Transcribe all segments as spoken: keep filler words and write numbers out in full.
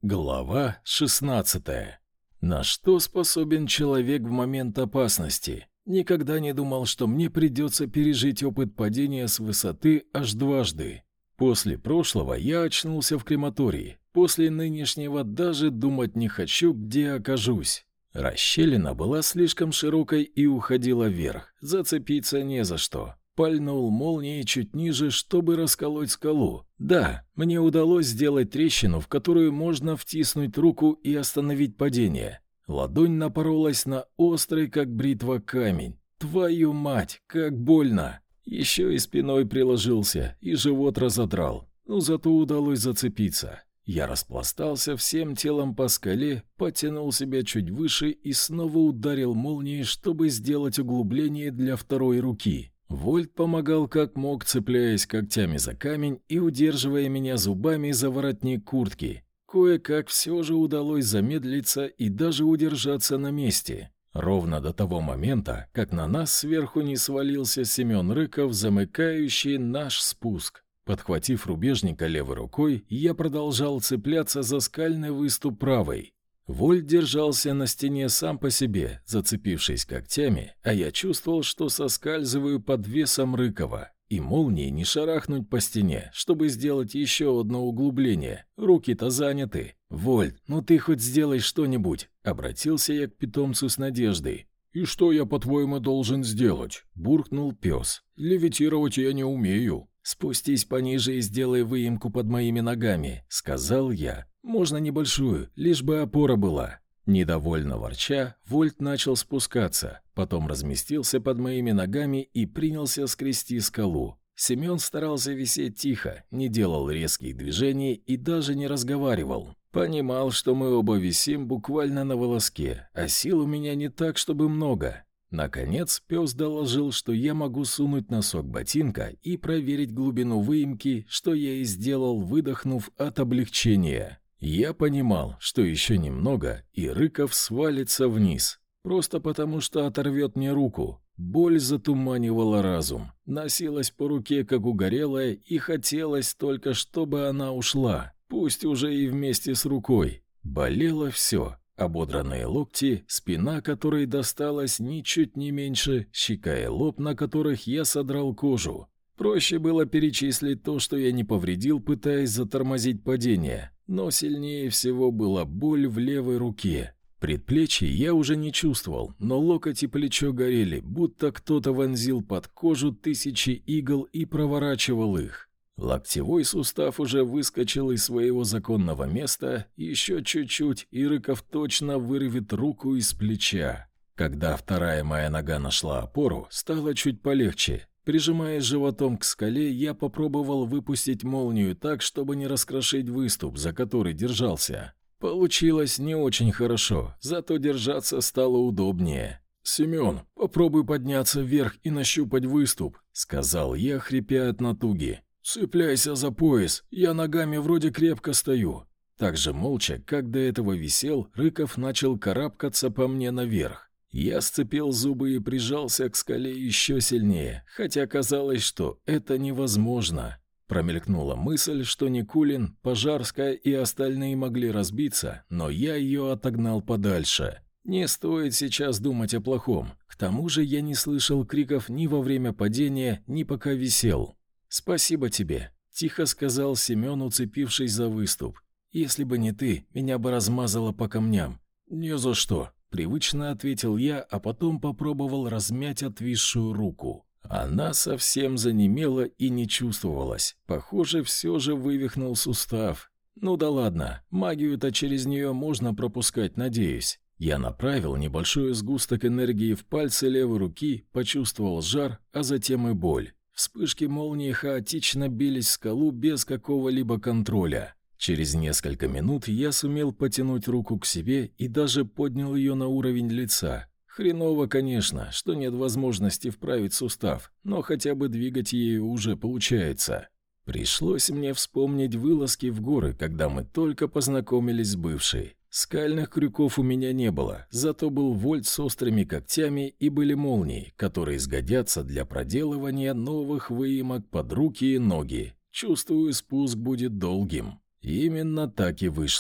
Глава шестнадцатая. На что способен человек в момент опасности? Никогда не думал, что мне придется пережить опыт падения с высоты аж дважды. После прошлого я очнулся в крематории. После нынешнего даже думать не хочу, где окажусь. Расщелина была слишком широкой и уходила вверх. Зацепиться не за что. Пальнул молнией чуть ниже, чтобы расколоть скалу. Да, мне удалось сделать трещину, в которую можно втиснуть руку и остановить падение. Ладонь напоролась на острый, как бритва, камень. Твою мать, как больно! Еще и спиной приложился, и живот разодрал. Но зато удалось зацепиться. Я распластался всем телом по скале, потянул себя чуть выше и снова ударил молнией, чтобы сделать углубление для второй руки. Вольт помогал как мог, цепляясь когтями за камень и удерживая меня зубами за воротник куртки. Кое-как все же удалось замедлиться и даже удержаться на месте. Ровно до того момента, как на нас сверху не свалился Семен Рыков, замыкающий наш спуск. Подхватив рубежника левой рукой, я продолжал цепляться за скальный выступ правой. Вольт держался на стене сам по себе, зацепившись когтями, а я чувствовал, что соскальзываю под весом Рыкова. И молнией не шарахнуть по стене, чтобы сделать еще одно углубление. Руки-то заняты. «Вольт, ну ты хоть сделай что-нибудь», — обратился я к питомцу с надеждой. «И что я, по-твоему, должен сделать?» — буркнул пес. «Левитировать я не умею». «Спустись пониже и сделай выемку под моими ногами», — сказал я. «Можно небольшую, лишь бы опора была». Недовольно ворча, Вольт начал спускаться, потом разместился под моими ногами и принялся скрести скалу. Семен старался висеть тихо, не делал резких движений и даже не разговаривал. Понимал, что мы оба висим буквально на волоске, а сил у меня не так, чтобы много. Наконец пес доложил, что я могу сунуть носок ботинка и проверить глубину выемки, что я и сделал, выдохнув от облегчения. Я понимал, что еще немного, и Рыков свалится вниз. Просто потому, что оторвет мне руку. Боль затуманивала разум. Носилась по руке, как угорелая, и хотелось только, чтобы она ушла. Пусть уже и вместе с рукой. Болело все. Ободранные локти, спина, которой досталась ничуть не меньше, щека и лоб, на которых я содрал кожу. Проще было перечислить то, что я не повредил, пытаясь затормозить падение. Но сильнее всего была боль в левой руке. Предплечье я уже не чувствовал, но локоть и плечо горели, будто кто-то вонзил под кожу тысячи игл и проворачивал их. Локтевой сустав уже выскочил из своего законного места, еще чуть-чуть, и Рыков точно вырвет руку из плеча. Когда вторая моя нога нашла опору, стало чуть полегче. Прижимаясь животом к скале, я попробовал выпустить молнию так, чтобы не раскрошить выступ, за который держался. Получилось не очень хорошо, зато держаться стало удобнее. «Семен, попробуй подняться вверх и нащупать выступ», — сказал я, хрипя от натуги. «Цепляйся за пояс, я ногами вроде крепко стою». Так же молча, как до этого висел, Рыков начал карабкаться по мне наверх. Я сцепил зубы и прижался к скале еще сильнее, хотя казалось, что это невозможно. Промелькнула мысль, что Никулин, Пожарская и остальные могли разбиться, но я ее отогнал подальше. Не стоит сейчас думать о плохом. К тому же я не слышал криков ни во время падения, ни пока висел. «Спасибо тебе», — тихо сказал Семен, уцепившись за выступ. «Если бы не ты, меня бы размазало по камням». «Не за что», — привычно ответил я, а потом попробовал размять отвисшую руку. Она совсем занемела и не чувствовалась. Похоже, все же вывихнул сустав. Ну да ладно, магию-то через нее можно пропускать, надеюсь. Я направил небольшой сгусток энергии в пальцы левой руки, почувствовал жар, а затем и боль. Вспышки молнии хаотично бились в скалу без какого-либо контроля. Через несколько минут я сумел потянуть руку к себе и даже поднял ее на уровень лица. Хреново, конечно, что нет возможности вправить сустав, но хотя бы двигать ею уже получается. Пришлось мне вспомнить вылазки в горы, когда мы только познакомились с бывшей. Скальных крюков у меня не было, зато был вольт с острыми когтями и были молнии, которые сгодятся для проделывания новых выемок под руки и ноги. Чувствую, спуск будет долгим. И именно так и вышло.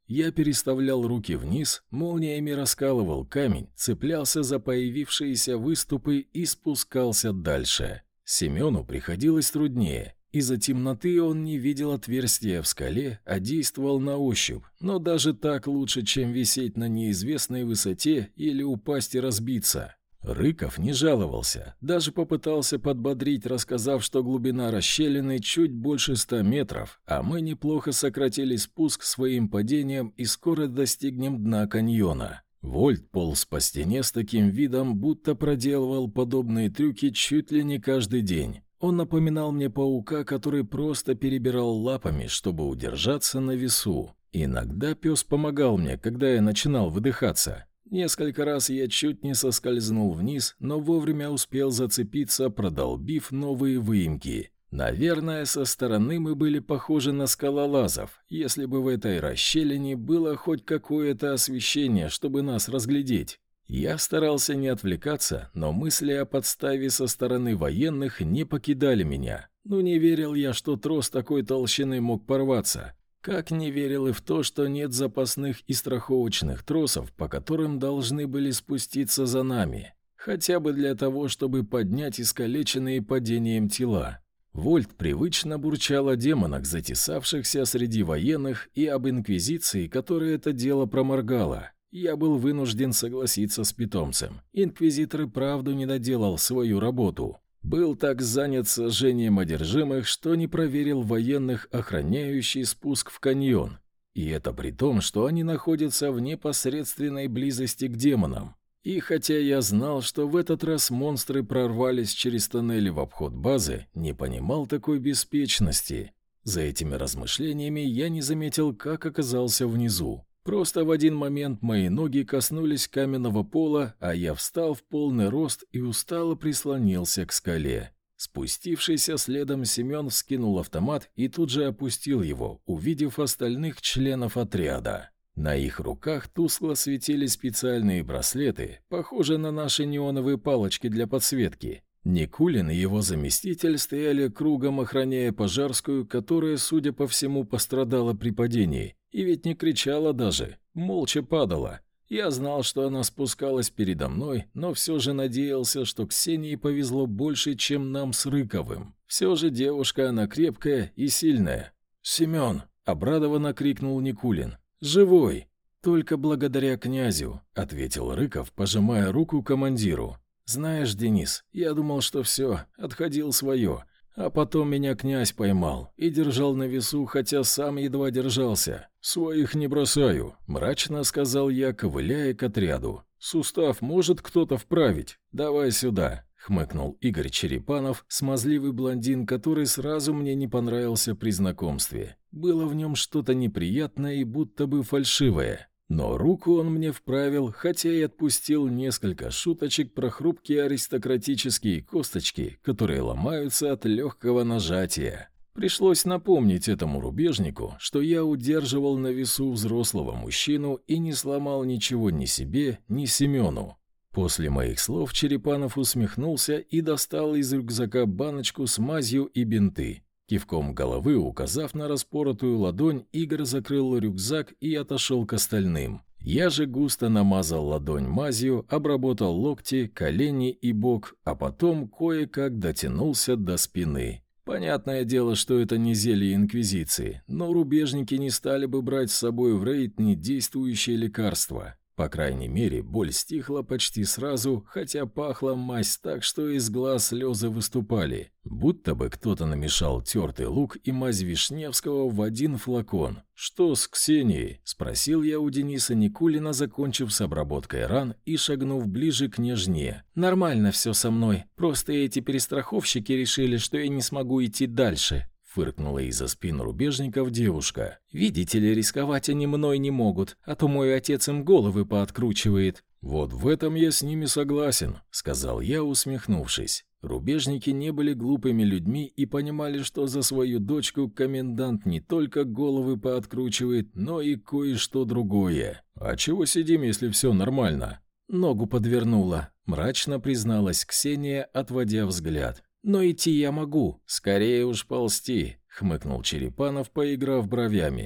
Я переставлял руки вниз, молниями раскалывал камень, цеплялся за появившиеся выступы и спускался дальше. Семену приходилось труднее. Из-за темноты он не видел отверстия в скале, а действовал на ощупь, но даже так лучше, чем висеть на неизвестной высоте или упасть и разбиться. Рыков не жаловался, даже попытался подбодрить, рассказав, что глубина расщелины чуть больше ста метров, а мы неплохо сократили спуск своим падением и скоро достигнем дна каньона. Вольт полз по стене с таким видом, будто проделывал подобные трюки чуть ли не каждый день. Он напоминал мне паука, который просто перебирал лапами, чтобы удержаться на весу. Иногда пес помогал мне, когда я начинал выдыхаться. Несколько раз я чуть не соскользнул вниз, но вовремя успел зацепиться, продолбив новые выемки. Наверное, со стороны мы были похожи на скалолазов, если бы в этой расщелине было хоть какое-то освещение, чтобы нас разглядеть. Я старался не отвлекаться, но мысли о подставе со стороны военных не покидали меня. Ну не верил я, что трос такой толщины мог порваться. Как не верил и в то, что нет запасных и страховочных тросов, по которым должны были спуститься за нами. Хотя бы для того, чтобы поднять искалеченные падением тела. Вольт привычно бурчал о демонах, затесавшихся среди военных, и об инквизиции, которая это дело проморгала. Я был вынужден согласиться с питомцем. Инквизитор и правду не доделал свою работу. Был так занят сожжением одержимых, что не проверил военных, охраняющий спуск в каньон. И это при том, что они находятся в непосредственной близости к демонам. И хотя я знал, что в этот раз монстры прорвались через тоннели в обход базы, не понимал такой беспечности. За этими размышлениями я не заметил, как оказался внизу. Просто в один момент мои ноги коснулись каменного пола, а я встал в полный рост и устало прислонился к скале. Спустившийся следом Семен вскинул автомат и тут же опустил его, увидев остальных членов отряда. На их руках тускло светили специальные браслеты, похожие на наши неоновые палочки для подсветки. Никулин и его заместитель стояли кругом, охраняя Пожарскую, которая, судя по всему, пострадала при падении. И ведь не кричала даже, молча падала. Я знал, что она спускалась передо мной, но все же надеялся, что Ксении повезло больше, чем нам с Рыковым. Все же девушка она крепкая и сильная. «Семен!» — обрадованно крикнул Никулин. «Живой!» «Только благодаря князю», — ответил Рыков, пожимая руку командиру. «Знаешь, Денис, я думал, что все, отходил свое. А потом меня князь поймал и держал на весу, хотя сам едва держался. «Своих не бросаю», — мрачно сказал я, ковыляя к отряду. «Сустав может кто-то вправить? Давай сюда», — хмыкнул Игорь Черепанов, смазливый блондин, который сразу мне не понравился при знакомстве. Было в нем что-то неприятное и будто бы фальшивое. Но руку он мне вправил, хотя и отпустил несколько шуточек про хрупкие аристократические косточки, которые ломаются от легкого нажатия. Пришлось напомнить этому рубежнику, что я удерживал на весу взрослого мужчину и не сломал ничего ни себе, ни Семену. После моих слов Черепанов усмехнулся и достал из рюкзака баночку с мазью и бинты. Кивком головы, указав на распоротую ладонь, Игорь закрыл рюкзак и отошел к остальным. Я же густо намазал ладонь мазью, обработал локти, колени и бок, а потом кое-как дотянулся до спины. Понятное дело, что это не зелье инквизиции, но рубежники не стали бы брать с собой в рейд недействующие лекарства. По крайней мере, боль стихла почти сразу, хотя пахла мазь так, что из глаз слезы выступали. Будто бы кто-то намешал тертый лук и мазь Вишневского в один флакон. «Что с Ксенией?» – спросил я у Дениса Никулина, закончив с обработкой ран и шагнув ближе к княжне. «Нормально все со мной, просто эти перестраховщики решили, что я не смогу идти дальше». Фыркнула из-за спин рубежников девушка. «Видите ли, рисковать они мной не могут, а то мой отец им головы пооткручивает». «Вот в этом я с ними согласен», — сказал я, усмехнувшись. Рубежники не были глупыми людьми и понимали, что за свою дочку комендант не только головы пооткручивает, но и кое-что другое. «А чего сидим, если все нормально?» «Ногу подвернула», — мрачно призналась Ксения, отводя взгляд. «Но идти я могу. Скорее уж ползти», — хмыкнул Черепанов, поиграв бровями.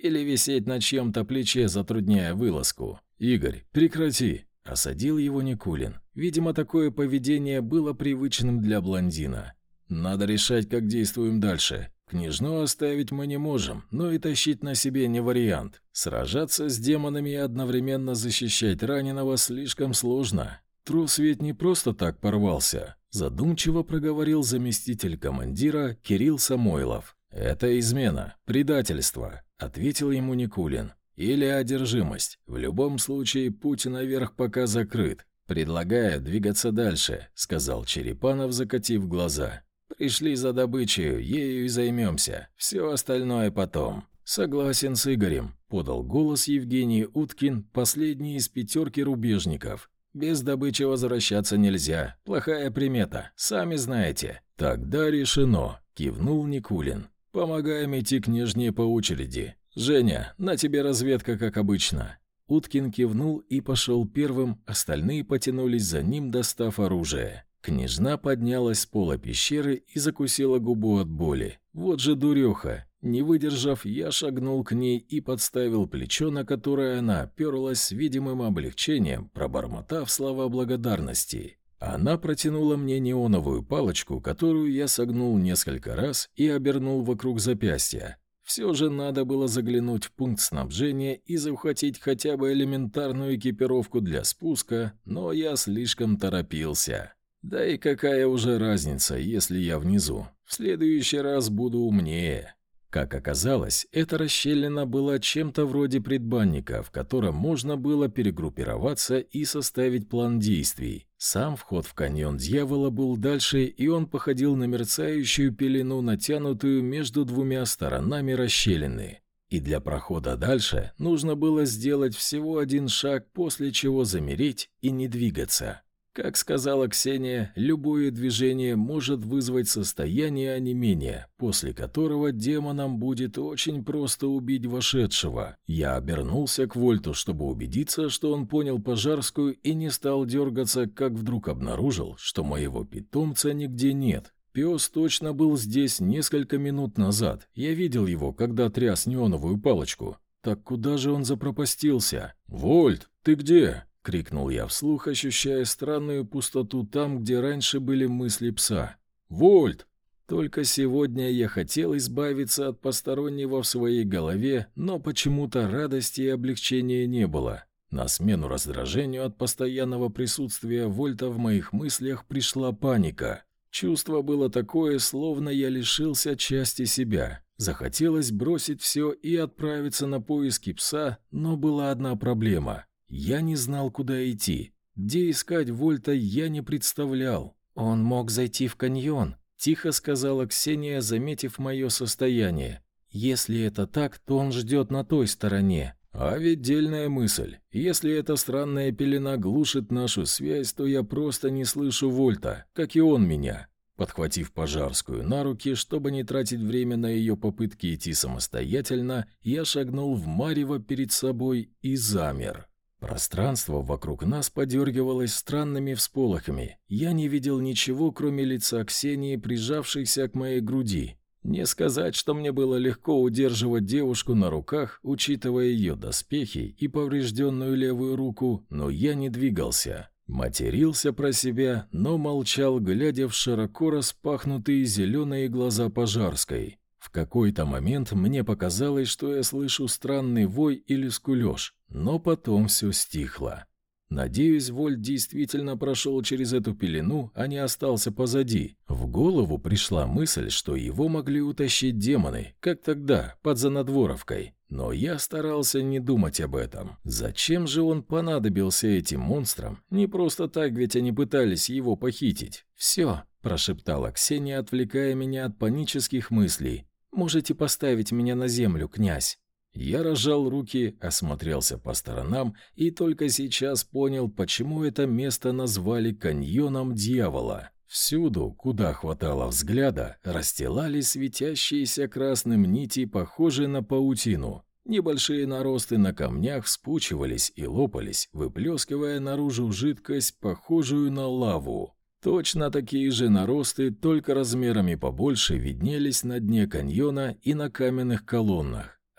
или висеть на чьем-то плече, затрудняя вылазку. «Игорь, прекрати!» – осадил его Никулин. Видимо, такое поведение было привычным для блондина. «Надо решать, как действуем дальше. Княжну оставить мы не можем, но и тащить на себе не вариант. Сражаться с демонами и одновременно защищать раненого слишком сложно. Трус ведь не просто так порвался», – задумчиво проговорил заместитель командира Кирилл Самойлов. «Это измена, предательство», – ответил ему Никулин. «Или одержимость. В любом случае путь наверх пока закрыт. Предлагаю двигаться дальше», – сказал Черепанов, закатив глаза. «Пришли за добычей, ею и займемся. Все остальное потом». «Согласен с Игорем», – подал голос Евгений Уткин, последний из пятерки рубежников. «Без добычи возвращаться нельзя. Плохая примета, сами знаете». «Тогда решено», – кивнул Никулин. «Помогаем идти к княжне по очереди. Женя, на тебе разведка, как обычно». Уткин кивнул и пошел первым, остальные потянулись за ним, достав оружие. Княжна поднялась с пола пещеры и закусила губу от боли. Вот же дуреха. Не выдержав, я шагнул к ней и подставил плечо, на которое она оперлась с видимым облегчением, пробормотав слова благодарности. Она протянула мне неоновую палочку, которую я согнул несколько раз и обернул вокруг запястья. Все же надо было заглянуть в пункт снабжения и захватить хотя бы элементарную экипировку для спуска, но я слишком торопился. Да и какая уже разница, если я внизу? В следующий раз буду умнее. Как оказалось, эта расщелина была чем-то вроде предбанника, в котором можно было перегруппироваться и составить план действий. Сам вход в каньон Дьявола был дальше, и он походил на мерцающую пелену, натянутую между двумя сторонами расщелины. И для прохода дальше нужно было сделать всего один шаг, после чего замереть и не двигаться. Как сказала Ксения, любое движение может вызвать состояние онемения, после которого демонам будет очень просто убить вошедшего. Я обернулся к Вольту, чтобы убедиться, что он понял Пожарскую и не стал дергаться, как вдруг обнаружил, что моего питомца нигде нет. Пес точно был здесь несколько минут назад. Я видел его, когда тряс неоновую палочку. Так куда же он запропастился? «Вольт, ты где?» — крикнул я вслух, ощущая странную пустоту там, где раньше были мысли пса. «Вольт!» Только сегодня я хотел избавиться от постороннего в своей голове, но почему-то радости и облегчения не было. На смену раздражению от постоянного присутствия Вольта в моих мыслях пришла паника. Чувство было такое, словно я лишился части себя. Захотелось бросить все и отправиться на поиски пса, но была одна проблема. Я не знал, куда идти. Где искать Вольта, я не представлял. «Он мог зайти в каньон», — тихо сказала Ксения, заметив мое состояние. «Если это так, то он ждет на той стороне». А ведь дельная мысль. Если эта странная пелена глушит нашу связь, то я просто не слышу Вольта, как и он меня. Подхватив Пожарскую на руки, чтобы не тратить время на ее попытки идти самостоятельно, я шагнул в марево перед собой и замер. Пространство вокруг нас подергивалось странными всполохами. Я не видел ничего, кроме лица Ксении, прижавшейся к моей груди. Не сказать, что мне было легко удерживать девушку на руках, учитывая ее доспехи и поврежденную левую руку, но я не двигался. Матерился про себя, но молчал, глядя в широко распахнутые зеленые глаза Пожарской. В какой-то момент мне показалось, что я слышу странный вой или скулеж, но потом все стихло. Надеюсь, Вольт действительно прошел через эту пелену, а не остался позади. В голову пришла мысль, что его могли утащить демоны, как тогда, под Занадворовкой. Но я старался не думать об этом. Зачем же он понадобился этим монстрам? Не просто так, ведь они пытались его похитить. «Все», – прошептала Ксения, отвлекая меня от панических мыслей. «Можете поставить меня на землю, князь». Я разжал руки, осмотрелся по сторонам и только сейчас понял, почему это место назвали каньоном Дьявола. Всюду, куда хватало взгляда, расстилались светящиеся красным нити, похожие на паутину. Небольшие наросты на камнях вспучивались и лопались, выплескивая наружу жидкость, похожую на лаву. Точно такие же наросты, только размерами побольше, виднелись на дне каньона и на каменных колоннах.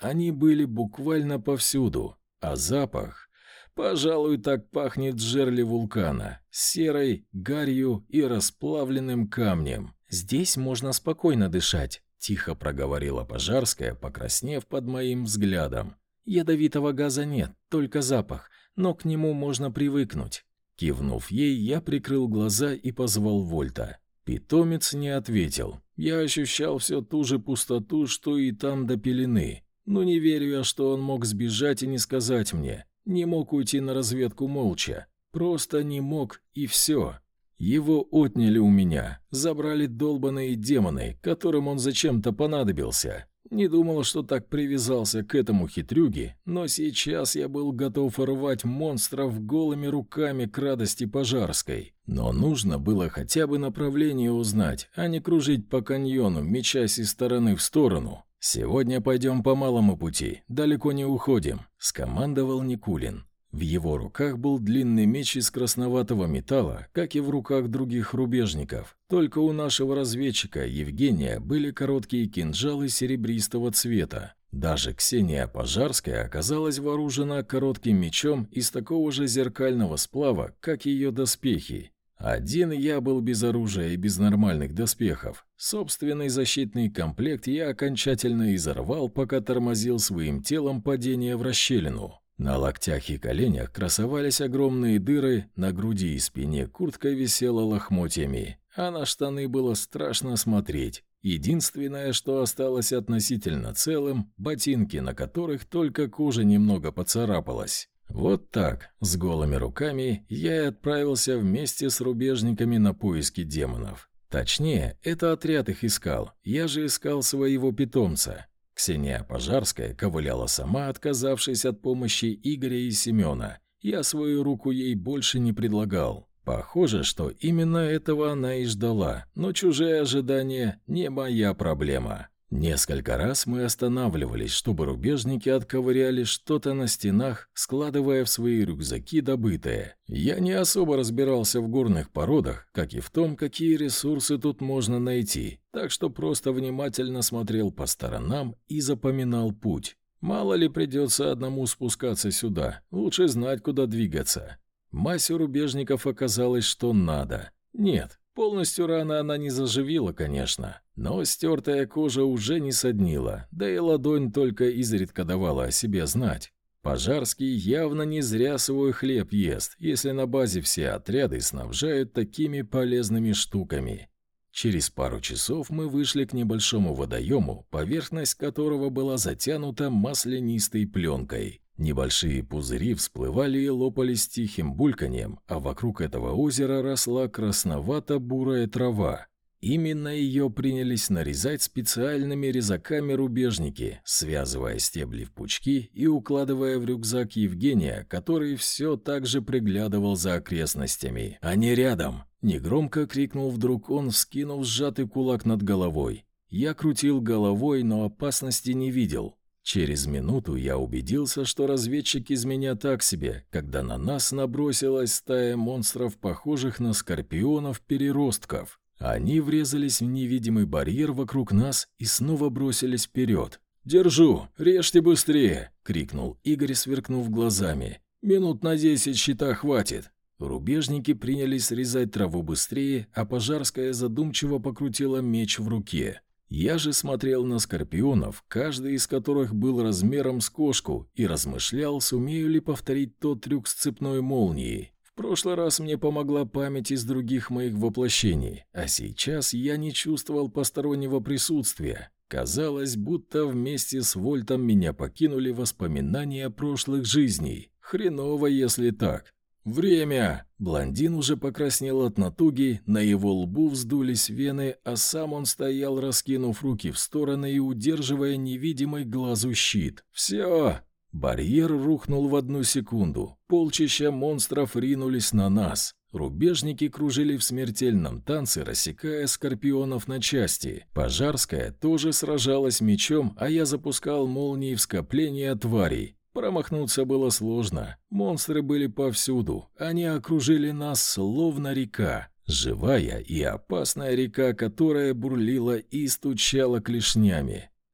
Они были буквально повсюду, а запах... Пожалуй, так пахнет в жерле вулкана, серой, гарью и расплавленным камнем. «Здесь можно спокойно дышать», — тихо проговорила Пожарская, покраснев под моим взглядом. «Ядовитого газа нет, только запах, но к нему можно привыкнуть». Кивнув ей, я прикрыл глаза и позвал Вольта. Питомец не ответил. Я ощущал все ту же пустоту, что и там до пелены. Но не верю я, что он мог сбежать и не сказать мне. Не мог уйти на разведку молча. Просто не мог, и все. Его отняли у меня. Забрали долбаные демоны, которым он зачем-то понадобился. Не думал, что так привязался к этому хитрюге, но сейчас я был готов рвать монстров голыми руками к радости Пожарской. Но нужно было хотя бы направление узнать, а не кружить по каньону, мечась из стороны в сторону. «Сегодня пойдем по малому пути, далеко не уходим», — скомандовал Никулин. В его руках был длинный меч из красноватого металла, как и в руках других рубежников. Только у нашего разведчика Евгения были короткие кинжалы серебристого цвета. Даже Ксения Пожарская оказалась вооружена коротким мечом из такого же зеркального сплава, как ее доспехи. Один я был без оружия и без нормальных доспехов. Собственный защитный комплект я окончательно изорвал, пока тормозил своим телом падение в расщелину. На локтях и коленях красовались огромные дыры, на груди и спине куртка висела лохмотьями, а на штаны было страшно смотреть. Единственное, что осталось относительно целым, ботинки, на которых только кожа немного поцарапалась. Вот так, с голыми руками, я и отправился вместе с рубежниками на поиски демонов. Точнее, это отряд их искал, я же искал своего питомца. Ксения Пожарская ковыляла сама, отказавшись от помощи Игоря и Семена. Я свою руку ей больше не предлагал. Похоже, что именно этого она и ждала, но чужие ожидания не моя проблема. Несколько раз мы останавливались, чтобы рубежники отковыряли что-то на стенах, складывая в свои рюкзаки добытое. Я не особо разбирался в горных породах, как и в том, какие ресурсы тут можно найти, так что просто внимательно смотрел по сторонам и запоминал путь. Мало ли придется одному спускаться сюда, лучше знать, куда двигаться. Мазь у рубежников оказалось, что надо. Нет. Полностью рана она не заживила, конечно, но стертая кожа уже не соднила, да и ладонь только изредка давала о себе знать. Пожарский явно не зря свой хлеб ест, если на базе все отряды снабжают такими полезными штуками. Через пару часов мы вышли к небольшому водоему, поверхность которого была затянута маслянистой пленкой. Небольшие пузыри всплывали и лопались тихим бульканьем, а вокруг этого озера росла красновато-бурая трава. Именно ее принялись нарезать специальными резаками рубежники, связывая стебли в пучки и укладывая в рюкзак Евгения, который все так же приглядывал за окрестностями. «Они рядом!» — негромко крикнул вдруг он, вскинув сжатый кулак над головой. Я крутил головой, но опасности не видел. Через минуту я убедился, что разведчик из меня так себе, когда на нас набросилась стая монстров, похожих на скорпионов-переростков. Они врезались в невидимый барьер вокруг нас и снова бросились вперед. «Держу! Режьте быстрее!» — крикнул Игорь, сверкнув глазами. «Минут на десять щита хватит!» Рубежники принялись срезать траву быстрее, а Пожарская задумчиво покрутила меч в руке. Я же смотрел на скорпионов, каждый из которых был размером с кошку, и размышлял, сумею ли повторить тот трюк с цепной молнией. В прошлый раз мне помогла память из других моих воплощений, а сейчас я не чувствовал постороннего присутствия. Казалось, будто вместе с Вольтом меня покинули воспоминания прошлых жизней. Хреново, если так. «Время!» Блондин уже покраснел от натуги, на его лбу вздулись вены, а сам он стоял, раскинув руки в стороны и удерживая невидимый глазу щит. «Все!» Барьер рухнул в одну секунду. Полчища монстров ринулись на нас. Рубежники кружили в смертельном танце, рассекая скорпионов на части. Пожарская тоже сражалась мечом, а я запускал молнии в скопление тварей. Промахнуться было сложно. Монстры были повсюду. Они окружили нас словно река. Живая и опасная река, которая бурлила и стучала клешнями.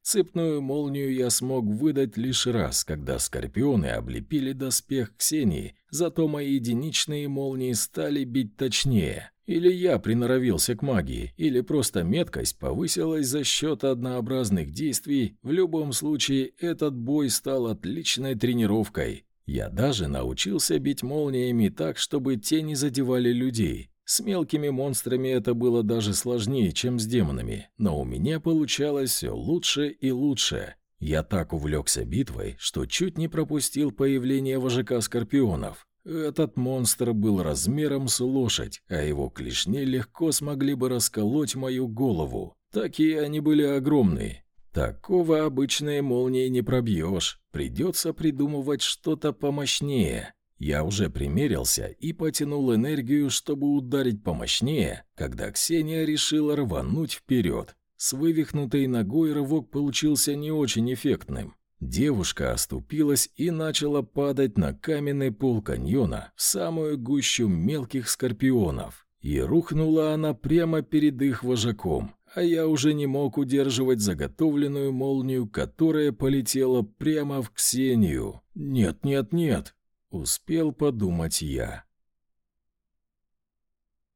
Цепную молнию я смог выдать лишь раз, когда скорпионы облепили доспех Ксении, зато мои единичные молнии стали бить точнее. Или я приноровился к магии, или просто меткость повысилась за счет однообразных действий. В любом случае, этот бой стал отличной тренировкой. Я даже научился бить молниями так, чтобы те не задевали людей. С мелкими монстрами это было даже сложнее, чем с демонами, но у меня получалось все лучше и лучше. Я так увлекся битвой, что чуть не пропустил появление вожака скорпионов. Этот монстр был размером с лошадь, а его клешни легко смогли бы расколоть мою голову. Такие они были огромные. Такого обычной молнией не пробьешь, придется придумывать что-то помощнее. Я уже примерился и потянул энергию, чтобы ударить помощнее, когда Ксения решила рвануть вперед. С вывихнутой ногой рывок получился не очень эффектным. Девушка оступилась и начала падать на каменный пол каньона в самую гущу мелких скорпионов. И рухнула она прямо перед их вожаком, а я уже не мог удерживать заготовленную молнию, которая полетела прямо в Ксению. «Нет, нет, нет!» Успел подумать я.